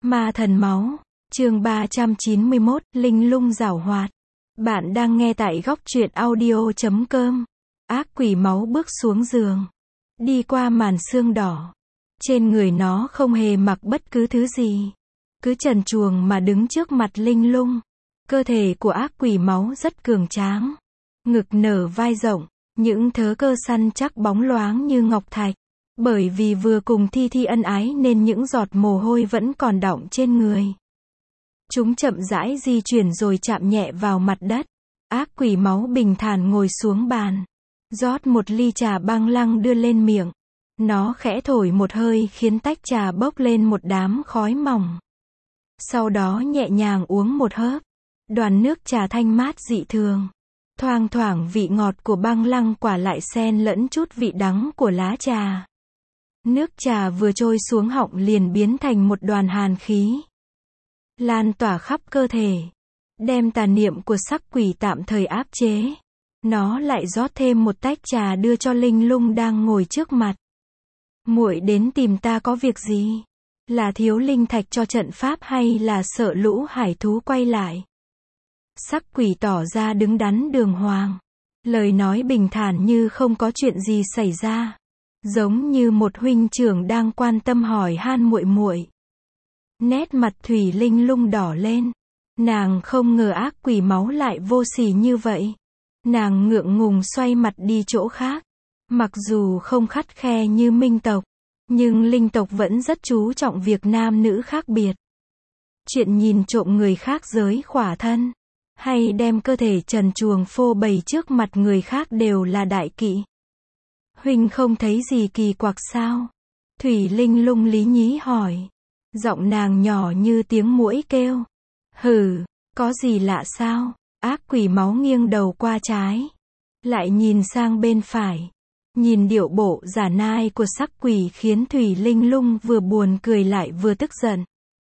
Ma thần máu, chương 391, linh lung giảo hoạt. Bạn đang nghe tại góc truyện audio.com. Ác quỷ máu bước xuống giường, đi qua màn sương đỏ. Trên người nó không hề mặc bất cứ thứ gì, cứ trần truồng mà đứng trước mặt linh lung. Cơ thể của ác quỷ máu rất cường tráng, ngực nở vai rộng, những thớ cơ săn chắc bóng loáng như ngọc thạch. Bởi vì vừa cùng Thi Thi ân ái nên những giọt mồ hôi vẫn còn đọng trên người. Chúng chậm rãi di chuyển rồi chạm nhẹ vào mặt đất. Ác quỷ máu bình thản ngồi xuống bàn, rót một ly trà băng lăng đưa lên miệng. Nó khẽ thổi một hơi khiến tách trà bốc lên một đám khói mỏng. Sau đó nhẹ nhàng uống một hớp. Đoàn nước trà thanh mát dị thường. Thoang thoảng vị ngọt của băng lăng quả lại xen lẫn chút vị đắng của lá trà. Nước trà vừa trôi xuống họng liền biến thành một đoàn hàn khí, lan tỏa khắp cơ thể, đem tà niệm của sắc quỷ tạm thời áp chế. Nó lại rót thêm một tách trà đưa cho linh lung đang ngồi trước mặt. Muội đến tìm ta có việc gì? Là thiếu linh thạch cho trận pháp hay là sợ lũ hải thú quay lại? Sắc quỷ tỏ ra đứng đắn đường hoàng, lời nói bình thản như không có chuyện gì xảy ra, giống như một huynh trưởng đang quan tâm hỏi han muội muội. Nét mặt Thủy Linh lung đỏ lên. Nàng không ngờ ác quỷ máu lại vô sỉ như vậy. Nàng ngượng ngùng xoay mặt đi chỗ khác. Mặc dù không khắt khe như minh tộc, nhưng linh tộc vẫn rất chú trọng việc nam nữ khác biệt. Chuyện nhìn trộm người khác giới khỏa thân, hay đem cơ thể trần truồng phô bày trước mặt người khác đều là đại kỵ. Huynh không thấy gì kỳ quặc sao? Thủy Linh lung lý nhí hỏi. Giọng nàng nhỏ như tiếng muỗi kêu. Hừ, có gì lạ sao? Ác quỷ máu nghiêng đầu qua trái, lại nhìn sang bên phải. Nhìn điệu bộ giả nai của sắc quỷ khiến Thủy Linh lung vừa buồn cười lại vừa tức giận.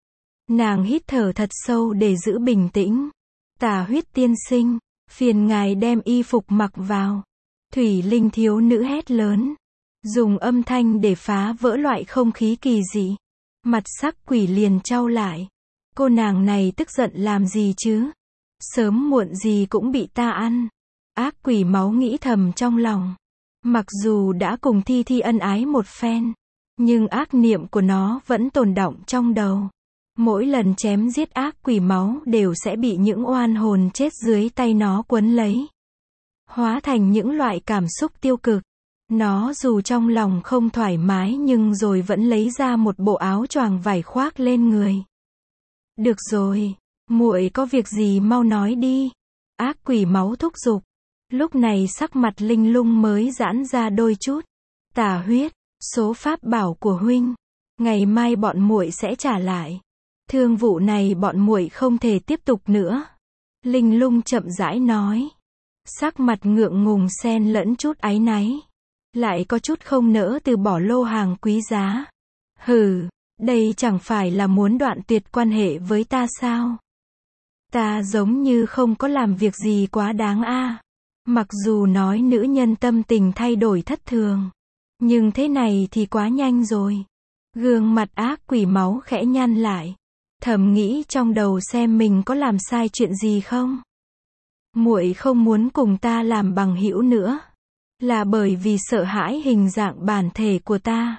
Nàng hít thở thật sâu để giữ bình tĩnh. Tà huyết tiên sinh, phiền ngài đem y phục mặc vào. Thủy Linh thiếu nữ hét lớn, dùng âm thanh để phá vỡ loại không khí kỳ dị. Mặt sắc quỷ liền chau lại. Cô nàng này tức giận làm gì chứ? Sớm muộn gì cũng bị ta ăn. Ác quỷ máu nghĩ thầm trong lòng. Mặc dù đã cùng Thi Thi ân ái một phen, nhưng ác niệm của nó vẫn tồn đọng trong đầu. Mỗi lần chém giết ác quỷ máu đều sẽ bị những oan hồn chết dưới tay nó quấn lấy, hóa thành những loại cảm xúc tiêu cực. Nó dù trong lòng không thoải mái nhưng rồi vẫn lấy ra một bộ áo choàng vải khoác lên người. Được rồi, muội có việc gì mau nói đi. Ác quỷ máu thúc giục. Lúc này sắc mặt linh lung mới giãn ra đôi chút. Tà huyết, số pháp bảo của huynh, ngày mai bọn muội sẽ trả lại. Thương vụ này bọn muội không thể tiếp tục nữa. Linh lung chậm rãi nói. Sắc mặt ngượng ngùng xen lẫn chút áy náy, lại có chút không nỡ từ bỏ lô hàng quý giá. Hừ, đây chẳng phải là muốn đoạn tuyệt quan hệ với ta sao? Ta giống như không có làm việc gì quá đáng a. Mặc dù nói nữ nhân tâm tình thay đổi thất thường, nhưng thế này thì quá nhanh rồi. Gương mặt ác quỷ máu khẽ nhăn lại, thầm nghĩ trong đầu xem mình có làm sai chuyện gì không. Muội không muốn cùng ta làm bằng hữu nữa, là bởi vì sợ hãi hình dạng bản thể của ta.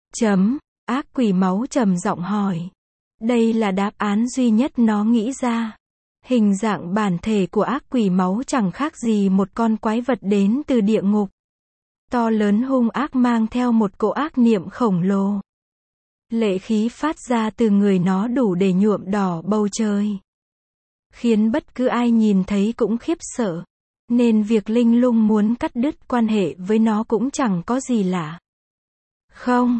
Ác quỷ máu trầm giọng hỏi. Đây là đáp án duy nhất nó nghĩ ra. Hình dạng bản thể của ác quỷ máu chẳng khác gì một con quái vật đến từ địa ngục. To lớn hung ác mang theo một cỗ ác niệm khổng lồ. Lệ khí phát ra từ người nó đủ để nhuộm đỏ bầu trời, khiến bất cứ ai nhìn thấy cũng khiếp sợ. Nên việc linh lung muốn cắt đứt quan hệ với nó cũng chẳng có gì lạ. Không,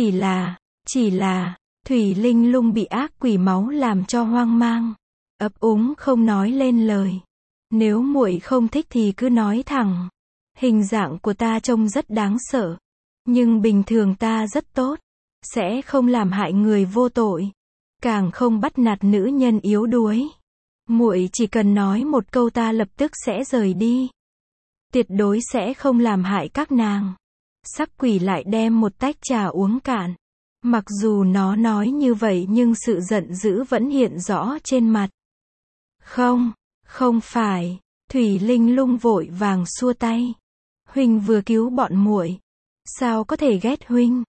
chỉ là, Thủy Linh lung bị ác quỷ máu làm cho hoang mang, ấp úng không nói lên lời. Nếu muội không thích thì cứ nói thẳng. Hình dạng của ta trông rất đáng sợ, nhưng bình thường ta rất tốt, sẽ không làm hại người vô tội, càng không bắt nạt nữ nhân yếu đuối. Muội chỉ cần nói một câu ta lập tức sẽ rời đi. Tuyệt đối sẽ không làm hại các nàng. Sắc quỷ lại đem một tách trà uống cạn. Mặc dù nó nói như vậy nhưng sự giận dữ vẫn hiện rõ trên mặt. Không, không phải. Thủy Linh Lung vội vàng xua tay. Huynh vừa cứu bọn muội, sao có thể ghét huynh?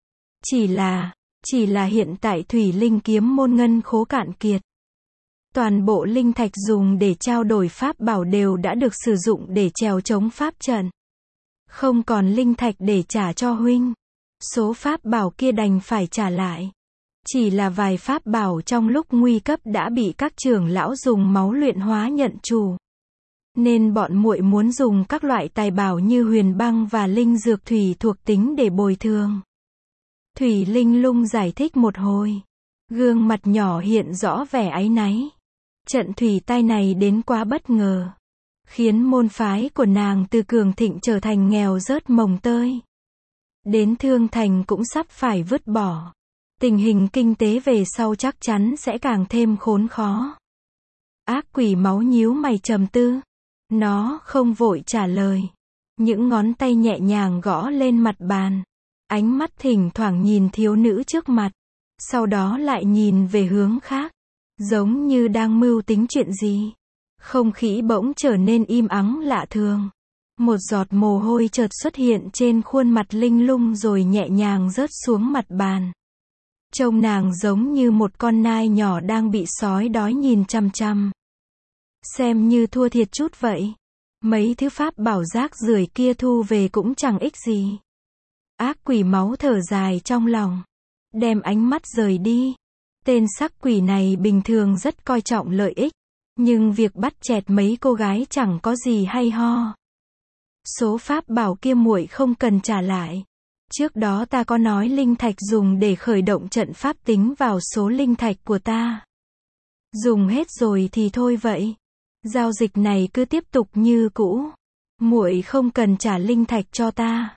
Chỉ là hiện tại Thủy Linh kiếm môn ngân khố cạn kiệt. Toàn bộ linh thạch dùng để trao đổi pháp bảo đều đã được sử dụng để trèo chống pháp trận. Không còn linh thạch để trả cho huynh. Số pháp bảo kia đành phải trả lại. Chỉ là vài pháp bảo trong lúc nguy cấp đã bị các trưởng lão dùng máu luyện hóa nhận chủ. Nên bọn muội muốn dùng các loại tài bảo như huyền băng và linh dược thủy thuộc tính để bồi thường. Thủy Linh Lung giải thích một hồi. Gương mặt nhỏ hiện rõ vẻ áy náy. Trận thủy tai này đến quá bất ngờ. Khiến môn phái của nàng từ cường thịnh trở thành nghèo rớt mồng tơi. Đến Thương Thành cũng sắp phải vứt bỏ. Tình hình kinh tế về sau chắc chắn sẽ càng thêm khốn khó. Ác quỷ máu nhíu mày trầm tư. Nó không vội trả lời. Những ngón tay nhẹ nhàng gõ lên mặt bàn. Ánh mắt thỉnh thoảng nhìn thiếu nữ trước mặt. Sau đó lại nhìn về hướng khác. Giống như đang mưu tính chuyện gì. Không khí bỗng trở nên im ắng lạ thường. Một giọt mồ hôi chợt xuất hiện trên khuôn mặt Linh Lung rồi nhẹ nhàng rớt xuống mặt bàn. Trông nàng giống như một con nai nhỏ đang bị sói đói nhìn chằm chằm. Xem như thua thiệt chút vậy. Mấy thứ pháp bảo rác rưởi kia thu về cũng chẳng ích gì. Ác quỷ máu thở dài trong lòng. Đem ánh mắt rời đi. Tên sắc quỷ này bình thường rất coi trọng lợi ích. Nhưng việc bắt chẹt mấy cô gái chẳng có gì hay ho. Số pháp bảo kia muội không cần trả lại. Trước đó ta có nói linh thạch dùng để khởi động trận pháp tính vào số linh thạch của ta. Dùng hết rồi thì thôi vậy. Giao dịch này cứ tiếp tục như cũ. Muội không cần trả linh thạch cho ta.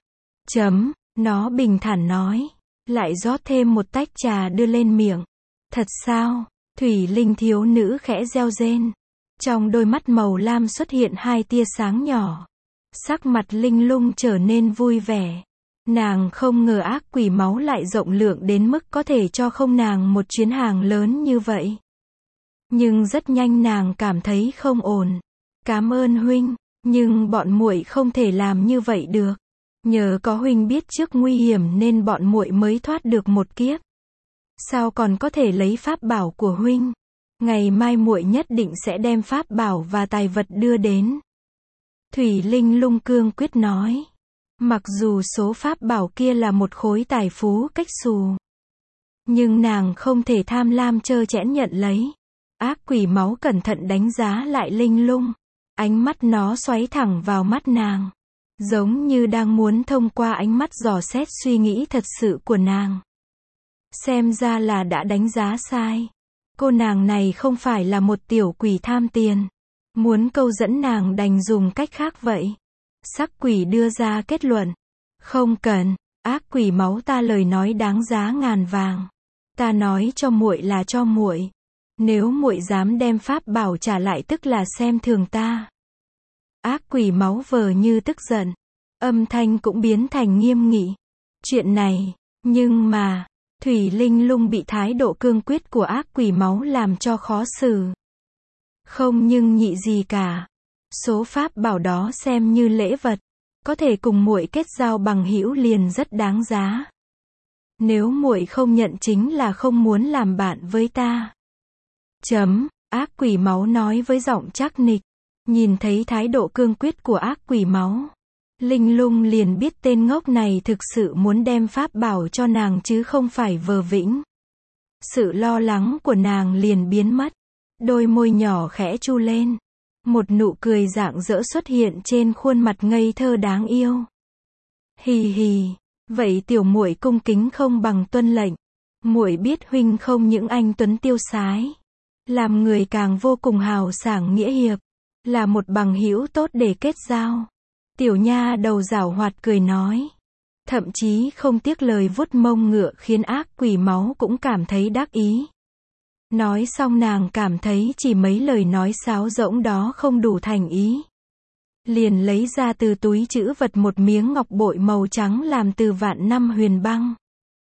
Nó bình thản nói. Lại rót thêm một tách trà đưa lên miệng. Thật sao? Thủy Linh thiếu nữ khẽ reo rên. Trong đôi mắt màu lam xuất hiện hai tia sáng nhỏ. Sắc mặt Linh Lung trở nên vui vẻ. Nàng không ngờ ác quỷ máu lại rộng lượng đến mức có thể cho không nàng một chuyến hàng lớn như vậy. Nhưng rất nhanh nàng cảm thấy không ổn. Cảm ơn huynh, nhưng bọn muội không thể làm như vậy được. Nhờ có huynh biết trước nguy hiểm nên bọn muội mới thoát được một kiếp. Sao còn có thể lấy pháp bảo của huynh? Ngày mai muội nhất định sẽ đem pháp bảo và tài vật đưa đến. Thủy Linh Lung cương quyết nói. Mặc dù số pháp bảo kia là một khối tài phú cách xù. Nhưng nàng không thể tham lam trơ trẽn nhận lấy. Ác quỷ máu cẩn thận đánh giá lại Linh Lung. Ánh mắt nó xoáy thẳng vào mắt nàng. Giống như đang muốn thông qua ánh mắt dò xét suy nghĩ thật sự của nàng. Xem ra là đã đánh giá sai. Cô nàng này không phải là một tiểu quỷ tham tiền. Muốn câu dẫn nàng đành dùng cách khác vậy. Sắc quỷ đưa ra kết luận. Không cần, ác quỷ máu ta lời nói đáng giá ngàn vàng. Ta nói cho muội là cho muội. Nếu muội dám đem pháp bảo trả lại tức là xem thường ta. Ác quỷ máu vờ như tức giận. Âm thanh cũng biến thành nghiêm nghị. Chuyện này, nhưng mà, Thủy Linh Lung bị thái độ cương quyết của ác quỷ máu làm cho khó xử. Không nhưng nhị gì cả. Số pháp bảo đó xem như lễ vật. Có thể cùng muội kết giao bằng hữu liền rất đáng giá. Nếu muội không nhận chính là không muốn làm bạn với ta. Ác quỷ máu nói với giọng chắc nịch. Nhìn thấy thái độ cương quyết của ác quỷ máu. Linh Lung liền biết tên ngốc này thực sự muốn đem pháp bảo cho nàng chứ không phải vờ vĩnh. Sự lo lắng của nàng liền biến mất. Đôi môi nhỏ khẽ chu lên. Một nụ cười rạng rỡ xuất hiện trên khuôn mặt ngây thơ đáng yêu. Hì hì, vậy tiểu muội cung kính không bằng tuân lệnh. Muội biết huynh không những anh tuấn tiêu sái, làm người càng vô cùng hào sảng nghĩa hiệp, là một bằng hữu tốt để kết giao. Tiểu nha đầu giảo hoạt cười nói. Thậm chí không tiếc lời vuốt mông ngựa khiến ác quỷ máu cũng cảm thấy đắc ý. Nói xong nàng cảm thấy chỉ mấy lời nói sáo rỗng đó không đủ thành ý. Liền lấy ra từ túi trữ vật một miếng ngọc bội màu trắng làm từ vạn năm huyền băng.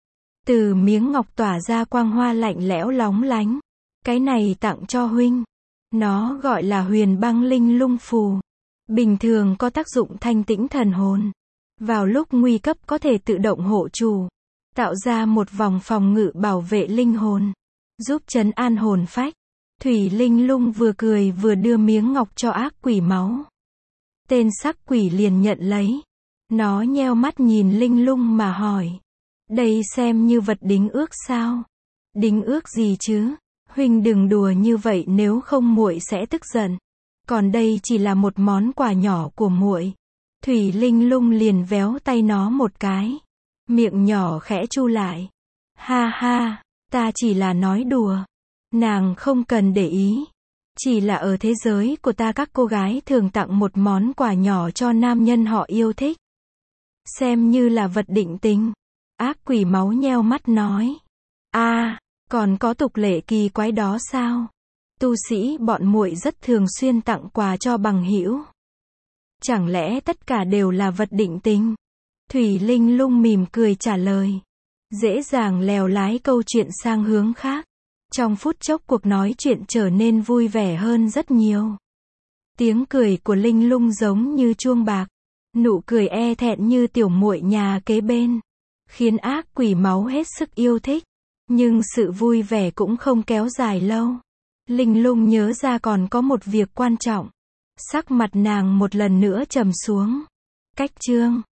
Từ miếng ngọc tỏa ra quang hoa lạnh lẽo lóng lánh. Cái này tặng cho huynh. Nó gọi là huyền băng linh lung phù. Bình thường có tác dụng thanh tĩnh thần hồn. Vào lúc nguy cấp có thể tự động hộ chủ. Tạo ra một vòng phòng ngự bảo vệ linh hồn. Giúp trấn an hồn phách. Thủy linh lung vừa cười vừa đưa miếng ngọc cho ác quỷ máu. Tên sắc quỷ liền nhận lấy. Nó nheo mắt nhìn linh lung mà hỏi. Đây xem như vật đính ước sao? Đính ước gì chứ? Huynh đừng đùa như vậy nếu không muội sẽ tức giận. Còn đây chỉ là một món quà nhỏ của muội. Thủy linh lung liền véo tay nó một cái. Miệng nhỏ khẽ chu lại. Ha ha, ta chỉ là nói đùa. Nàng không cần để ý. Chỉ là ở thế giới của ta các cô gái thường tặng một món quà nhỏ cho nam nhân họ yêu thích. Xem như là vật định tình. Ác quỷ máu nheo mắt nói. Còn có tục lệ kỳ quái đó sao? Tu sĩ bọn muội rất thường xuyên tặng quà cho bằng hữu. Chẳng lẽ tất cả đều là vật định tình? Thủy linh lung mỉm cười trả lời. Dễ dàng lèo lái câu chuyện sang hướng khác. Trong phút chốc cuộc nói chuyện trở nên vui vẻ hơn rất nhiều. Tiếng cười của linh lung giống như chuông bạc. Nụ cười e thẹn như tiểu muội nhà kế bên. Khiến ác quỷ máu hết sức yêu thích. Nhưng sự vui vẻ cũng không kéo dài lâu. Linh lung nhớ ra còn có một việc quan trọng. Sắc mặt nàng một lần nữa trầm xuống. Cách chương